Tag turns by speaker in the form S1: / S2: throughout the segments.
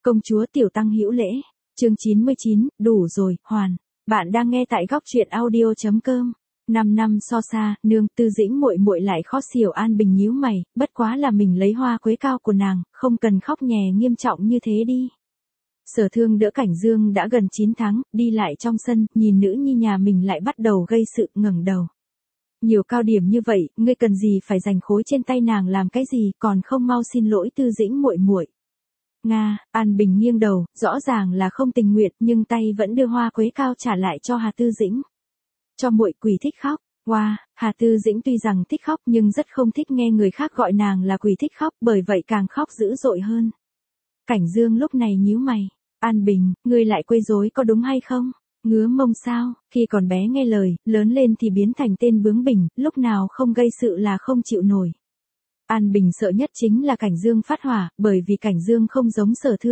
S1: Công chúa Tiểu Tăng hữu lễ. Chương 99, đủ rồi, hoàn. Bạn đang nghe tại góc truyện audio.com. 5 năm so xa, nương, Tư Dĩnh muội muội lại khó xỉu. An Bình nhíu mày, bất quá là mình lấy hoa quế cao của nàng, không cần khóc nhè nghiêm trọng như thế đi. Sở Thương đỡ Cảnh Dương đã gần 9 tháng, đi lại trong sân, nhìn nữ nhi nhà mình lại bắt đầu gây sự, ngẩng đầu. Nhiều cao điểm như vậy, ngươi cần gì phải giành khối trên tay nàng làm cái gì, còn không mau xin lỗi Tư Dĩnh muội muội. Nga, An Bình nghiêng đầu, rõ ràng là không tình nguyện, nhưng tay vẫn đưa hoa quế cao trả lại cho Hà Tư Dĩnh. Cho muội quỷ thích khóc. Wow, Hà Tư Dĩnh tuy rằng thích khóc nhưng rất không thích nghe người khác gọi nàng là quỷ thích khóc, bởi vậy càng khóc dữ dội hơn. Cảnh Dương lúc này nhíu mày. An Bình, ngươi lại quấy rối có đúng hay không? Ngứa mông sao? Khi còn bé nghe lời, lớn lên thì biến thành tên bướng bỉnh, lúc nào không gây sự là không chịu nổi. An Bình sợ nhất chính là Cảnh Dương phát hỏa, bởi vì Cảnh Dương không giống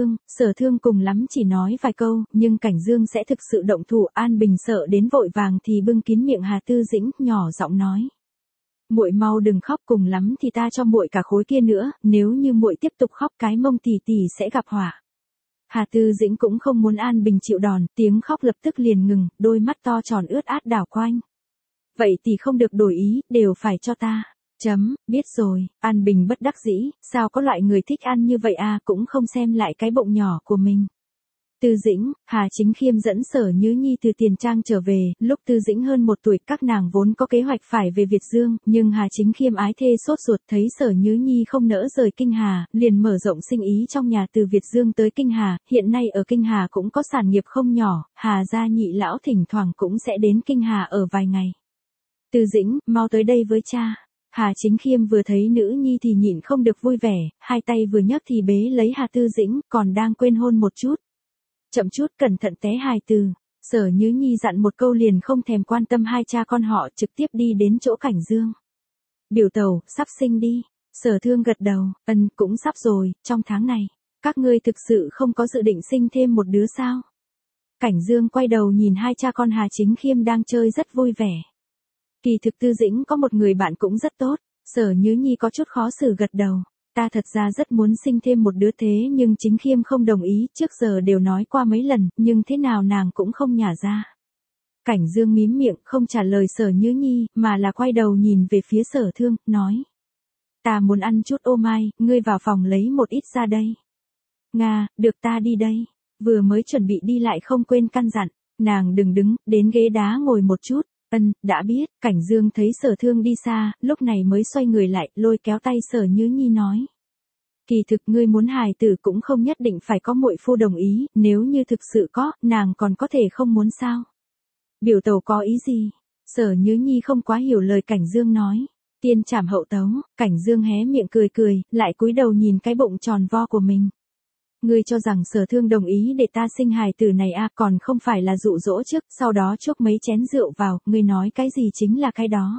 S1: Sở Thương cùng lắm chỉ nói vài câu, nhưng Cảnh Dương sẽ thực sự động thủ. An Bình sợ đến vội vàng thì bưng kín miệng Hà Tư Dĩnh, nhỏ giọng nói: "Muội mau đừng khóc, cùng lắm thì ta cho muội cả khối kia nữa, nếu như muội tiếp tục khóc cái mông tỷ tỷ sẽ gặp họa." Hà Tư Dĩnh cũng không muốn An Bình chịu đòn, tiếng khóc lập tức liền ngừng, đôi mắt to tròn ướt át đảo quanh. "Vậy thì không được đổi ý, đều phải cho ta." Biết rồi. An Bình bất đắc dĩ, sao có loại người thích ăn như vậy à, cũng không xem lại cái bụng nhỏ của mình. Tư Dĩnh, Hà Chính Khiêm dẫn Sở Nhứ Nhi từ Tiền Trang trở về, lúc Tư Dĩnh hơn 1 tuổi, các nàng vốn có kế hoạch phải về Việt Dương, nhưng Hà Chính Khiêm ái thê sốt ruột thấy Sở Nhứ Nhi không nỡ rời Kinh Hà, liền mở rộng sinh ý trong nhà từ Việt Dương tới Kinh Hà, hiện nay ở Kinh Hà cũng có sản nghiệp không nhỏ, Hà gia nhị lão thỉnh thoảng cũng sẽ đến Kinh Hà ở vài ngày. Tư Dĩnh, mau tới đây với cha. Hà Chính Khiêm vừa thấy nữ nhi thì nhịn không được vui vẻ, hai tay vừa nhấc thì bế lấy Hà Tư Dĩnh, còn đang quên hôn một chút. Chậm chút, cẩn thận té hài từ. Sở Nhứ Nhi dặn một câu liền không thèm quan tâm hai cha con họ, trực tiếp đi đến chỗ Cảnh Dương. Biểu tẩu, sắp sinh đi. Sở Thương gật đầu, cũng sắp rồi, trong tháng này. Các ngươi thực sự không có dự định sinh thêm một đứa sao? Cảnh Dương quay đầu nhìn hai cha con Hà Chính Khiêm đang chơi rất vui vẻ. Kỳ thực Tư Dĩnh có một người bạn cũng rất tốt. Sở Nhứ Nhi có chút khó xử gật đầu. Ta thật ra rất muốn sinh thêm một đứa thế nhưng Chính Khiêm không đồng ý, trước giờ đều nói qua mấy lần, nhưng thế nào nàng cũng không nhả ra. Cảnh Dương mím miệng không trả lời Sở Nhứ Nhi, mà là quay đầu nhìn về phía Sở Thương, nói: "Ta muốn ăn chút ô mai, ngươi vào phòng lấy một ít ra đây." "Nga, được, ta đi đây." Vừa mới chuẩn bị đi lại không quên căn dặn: "Nàng đừng đứng, đến ghế đá ngồi một chút." Đã biết." Cảnh Dương thấy Sở Thương đi xa, lúc này mới xoay người lại, lôi kéo tay Sở Nhứ Nhi nói: "Kỳ thực ngươi muốn hài tử cũng không nhất định phải có muội phu đồng ý, nếu như thực sự có, nàng còn có thể không muốn sao?" "Biểu tẩu có ý gì?" Sở Nhứ Nhi không quá hiểu lời Cảnh Dương nói. "Tiên trảm hậu tấu." Cảnh Dương hé miệng cười cười, lại cúi đầu nhìn cái bụng tròn vo của mình. "Ngươi cho rằng Sở Thương đồng ý để ta sinh hài tử này à, còn không phải là dụ dỗ trước, sau đó chuốc mấy chén rượu vào, ngươi nói cái gì chính là cái đó."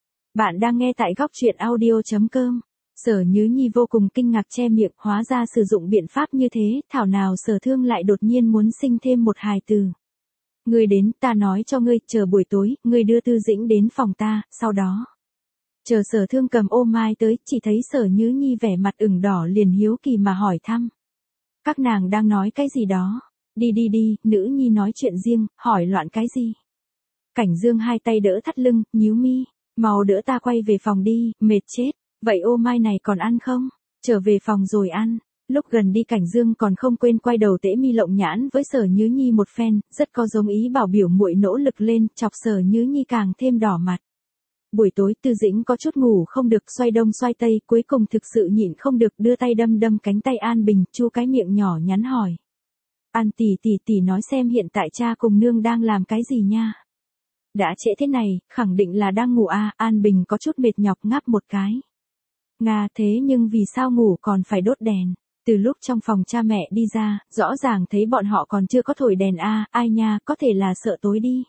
S1: Bạn đang nghe tại góc truyện audio.com. Sở Nhứ Nhi vô cùng kinh ngạc che miệng, hóa ra sử dụng biện pháp như thế, thảo nào Sở Thương lại đột nhiên muốn sinh thêm một hài tử. "Ngươi đến, ta nói cho ngươi, chờ buổi tối, ngươi đưa Tư Dĩnh đến phòng ta, sau đó." Chờ Sở Thương cầm ô mai tới, chỉ thấy Sở Nhứ Nhi vẻ mặt ửng đỏ liền hiếu kỳ mà hỏi thăm: "Các nàng đang nói cái gì đó?" Đi, nữ nhi nói chuyện riêng, hỏi loạn cái gì?" Cảnh Dương hai tay đỡ thắt lưng, nhíu mi: "Mau đỡ ta quay về phòng đi, mệt chết." "Vậy ô mai này còn ăn không?" "Trở về phòng rồi ăn." Lúc gần đi Cảnh Dương còn không quên quay đầu tễ mi lộng nhãn với Sở Nhứ Nhi một phen, rất có giống ý bảo biểu muội nỗ lực lên, chọc Sở Nhứ Nhi càng thêm đỏ mặt. Buổi tối Tư Dĩnh có chút ngủ không được, xoay đông xoay tây, cuối cùng thực sự nhịn không được, đưa tay đâm cánh tay An Bình, chu cái miệng nhỏ nhắn hỏi: "An tỷ nói xem hiện tại cha cùng nương đang làm cái gì nha?" "Đã trễ thế này, khẳng định là đang ngủ à?" An Bình có chút mệt nhọc ngáp một cái. "Nga, thế nhưng vì sao ngủ còn phải đốt đèn?" Từ lúc trong phòng cha mẹ đi ra, rõ ràng thấy bọn họ còn chưa có thổi đèn à, ai nha, có thể là sợ tối đi.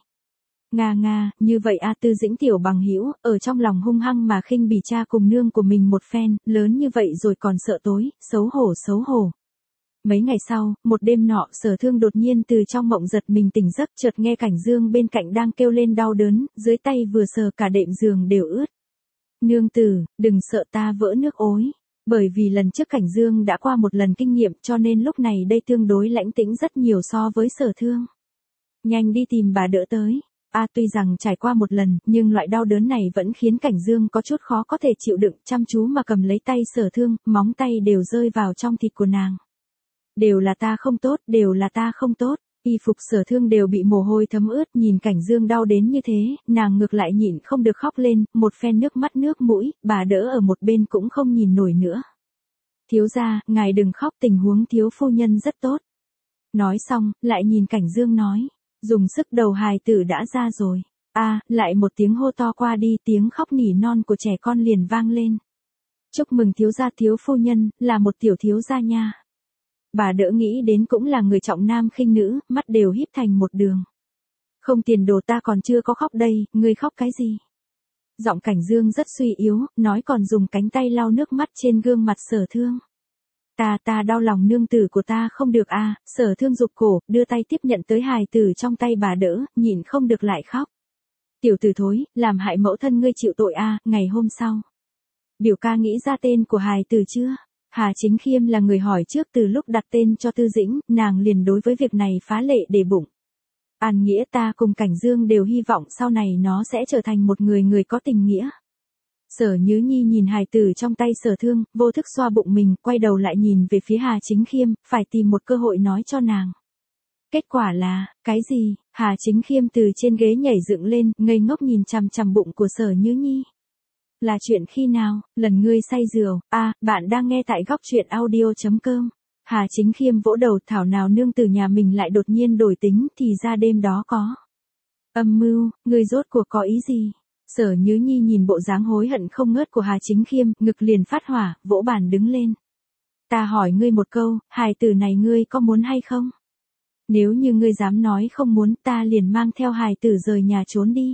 S1: Nga, như vậy à?" Tư Dĩnh tiểu bằng hữu, ở trong lòng hung hăng mà khinh bỉ cha cùng nương của mình một phen, lớn như vậy rồi còn sợ tối, xấu hổ. Mấy ngày sau, một đêm nọ, Sở Thương đột nhiên từ trong mộng giật mình tỉnh giấc, chợt nghe Cảnh Dương bên cạnh đang kêu lên đau đớn, dưới tay vừa sờ cả đệm giường đều ướt. "Nương tử, đừng sợ, ta vỡ nước ối." Bởi vì lần trước Cảnh Dương đã qua một lần kinh nghiệm cho nên lúc này đây tương đối lãnh tĩnh rất nhiều so với Sở Thương. Nhanh đi tìm bà đỡ tới. Tuy rằng trải qua một lần, nhưng loại đau đớn này vẫn khiến Cảnh Dương có chút khó có thể chịu đựng, chăm chú mà cầm lấy tay Sở Thương, móng tay đều rơi vào trong thịt của nàng. Đều là ta không tốt, đều là ta không tốt. Y phục Sở Thương đều bị mồ hôi thấm ướt, nhìn Cảnh Dương đau đến như thế, nàng ngược lại nhịn không được khóc lên, một phen nước mắt nước mũi, bà đỡ ở một bên cũng không nhìn nổi nữa. Thiếu gia, ngài đừng khóc, tình huống thiếu phu nhân rất tốt. Nói xong, lại nhìn Cảnh Dương nói, dùng sức đầu hài tử đã ra rồi. Lại một tiếng hô to qua đi, tiếng khóc nỉ non của trẻ con liền vang lên. Chúc mừng thiếu gia thiếu phu nhân, là một tiểu thiếu gia nha. Bà đỡ nghĩ đến cũng là người trọng nam khinh nữ, mắt đều híp thành một đường. Không tiền đồ ta còn chưa có khóc đây, ngươi khóc cái gì? Giọng Cảnh Dương rất suy yếu, nói còn dùng cánh tay lau nước mắt trên gương mặt Sở Thương. Ta đau lòng nương tử của ta không được Sở Thương rụt cổ, đưa tay tiếp nhận tới hài tử trong tay bà đỡ, nhịn không được lại khóc. Tiểu tử thối, làm hại mẫu thân ngươi chịu tội ngày hôm sau. Biểu ca nghĩ ra tên của hài tử chưa? Hà Chính Khiêm là người hỏi trước từ lúc đặt tên cho Tư Dĩnh, nàng liền đối với việc này phá lệ để bụng. An Nghĩa ta cùng Cảnh Dương đều hy vọng sau này nó sẽ trở thành một người có tình nghĩa. Sở Nhứ Nhi nhìn hài tử trong tay Sở Thương, vô thức xoa bụng mình, quay đầu lại nhìn về phía Hà Chính Khiêm, phải tìm một cơ hội nói cho nàng. Kết quả là, cái gì? Hà Chính Khiêm từ trên ghế nhảy dựng lên, ngây ngốc nhìn chằm chằm bụng của Sở Nhứ Nhi. Là chuyện khi nào, lần ngươi say rượu, bạn đang nghe tại góc truyện audio.com. Hà Chính Khiêm vỗ đầu, thảo nào nương tử nhà mình lại đột nhiên đổi tính, thì ra đêm đó có âm mưu, ngươi rốt cuộc có ý gì? Sở Nhứ Nhi nhìn bộ dáng hối hận không ngớt của Hà Chính Khiêm, ngực liền phát hỏa, vỗ bàn đứng lên. Ta hỏi ngươi một câu, hài tử này ngươi có muốn hay không? Nếu như ngươi dám nói không muốn, ta liền mang theo hài tử rời nhà trốn đi.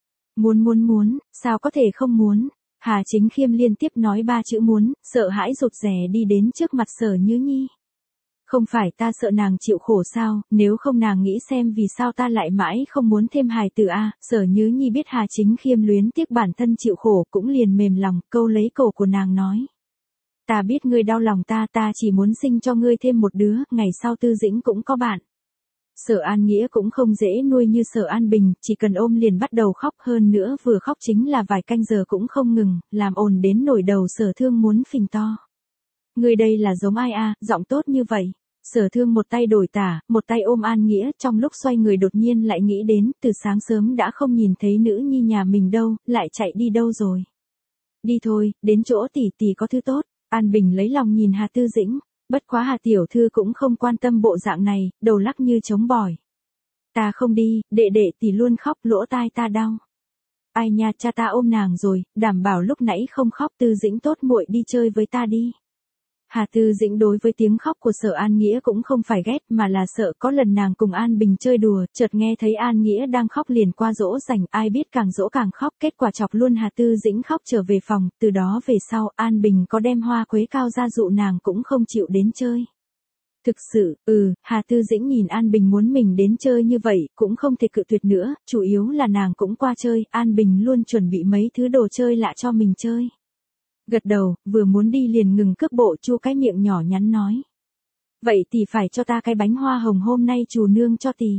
S1: Muốn, sao có thể không muốn? Hà Chính Khiêm liên tiếp nói 3 chữ muốn, sợ hãi rụt rè đi đến trước mặt Sở Nhứ Nhi. Không phải ta sợ nàng chịu khổ sao, nếu không nàng nghĩ xem vì sao ta lại mãi không muốn thêm hài tử Sở Nhứ Nhi biết Hà Chính Khiêm luyến tiếc bản thân chịu khổ cũng liền mềm lòng, câu lấy cổ của nàng nói. Ta biết ngươi đau lòng ta chỉ muốn sinh cho ngươi thêm một đứa, ngày sau Tư Dĩnh cũng có bạn. Sở An Nghĩa cũng không dễ nuôi như Sở An Bình, chỉ cần ôm liền bắt đầu khóc, hơn nữa vừa khóc chính là vài canh giờ cũng không ngừng, làm ồn đến nổi đầu Sở Thương muốn phình to. Người đây là giống ai giọng tốt như vậy. Sở Thương một tay đổi tả, một tay ôm An Nghĩa, trong lúc xoay người đột nhiên lại nghĩ đến, từ sáng sớm đã không nhìn thấy nữ nhi nhà mình đâu, lại chạy đi đâu rồi. Đi thôi, đến chỗ tỷ tỷ có thứ tốt. An Bình lấy lòng nhìn Hà Tư Dĩnh. Bất quá Hà tiểu thư cũng không quan tâm bộ dạng này, đầu lắc như trống bỏi. Ta không đi, đệ tỷ luôn khóc, lỗ tai ta đau. Ai nha, cha ta ôm nàng rồi, đảm bảo lúc nãy không khóc. Tư Dĩnh tốt muội đi chơi với ta đi. Hà Tư Dĩnh đối với tiếng khóc của Sở An Nghĩa cũng không phải ghét mà là sợ, có lần nàng cùng An Bình chơi đùa, chợt nghe thấy An Nghĩa đang khóc liền qua dỗ dành, ai biết càng dỗ càng khóc, kết quả chọc luôn Hà Tư Dĩnh khóc trở về phòng, từ đó về sau An Bình có đem hoa quế cao ra dụ nàng cũng không chịu đến chơi. Thực sự, Hà Tư Dĩnh nhìn An Bình muốn mình đến chơi như vậy, cũng không thể cự tuyệt nữa, chủ yếu là nàng cũng qua chơi, An Bình luôn chuẩn bị mấy thứ đồ chơi lạ cho mình chơi. Gật đầu, vừa muốn đi liền ngừng cước bộ, chu cái miệng nhỏ nhắn nói. Vậy tỷ phải cho ta cái bánh hoa hồng hôm nay chù nương cho tỷ.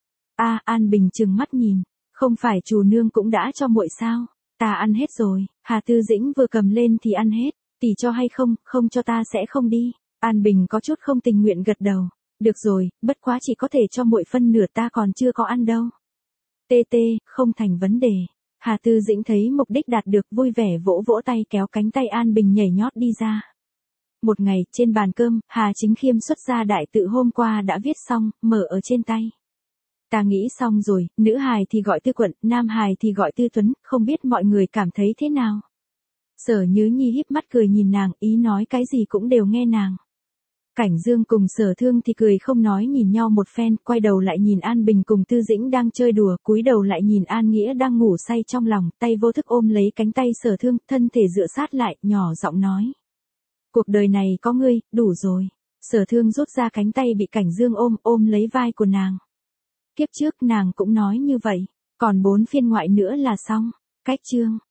S1: An Bình trừng mắt nhìn, không phải chù nương cũng đã cho muội sao, ta ăn hết rồi. Hà Tư Dĩnh vừa cầm lên thì ăn hết, tỷ cho hay không, không cho ta sẽ không đi. An Bình có chút không tình nguyện gật đầu, được rồi, bất quá chỉ có thể cho muội phân nửa, ta còn chưa có ăn đâu. Không thành vấn đề. Hà Tư Dĩnh thấy mục đích đạt được, vui vẻ vỗ vỗ tay kéo cánh tay An Bình nhảy nhót đi ra. Một ngày, trên bàn cơm, Hà Chính Khiêm xuất ra đại tự hôm qua đã viết xong, mở ở trên tay. Ta nghĩ xong rồi, nữ hài thì gọi Tư Quận, nam hài thì gọi Tư Tuấn, không biết mọi người cảm thấy thế nào. Sở Nhứ Nhi híp mắt cười nhìn nàng, ý nói cái gì cũng đều nghe nàng. Cảnh Dương cùng Sở Thương thì cười không nói nhìn nhau một phen, quay đầu lại nhìn An Bình cùng Tư Dĩnh đang chơi đùa, cúi đầu lại nhìn An Nghĩa đang ngủ say trong lòng, tay vô thức ôm lấy cánh tay Sở Thương, thân thể dựa sát lại, nhỏ giọng nói. Cuộc đời này có ngươi, đủ rồi. Sở Thương rút ra cánh tay bị Cảnh Dương ôm lấy vai của nàng. Kiếp trước nàng cũng nói như vậy, còn 4 phiên ngoại nữa là xong. Cách chương.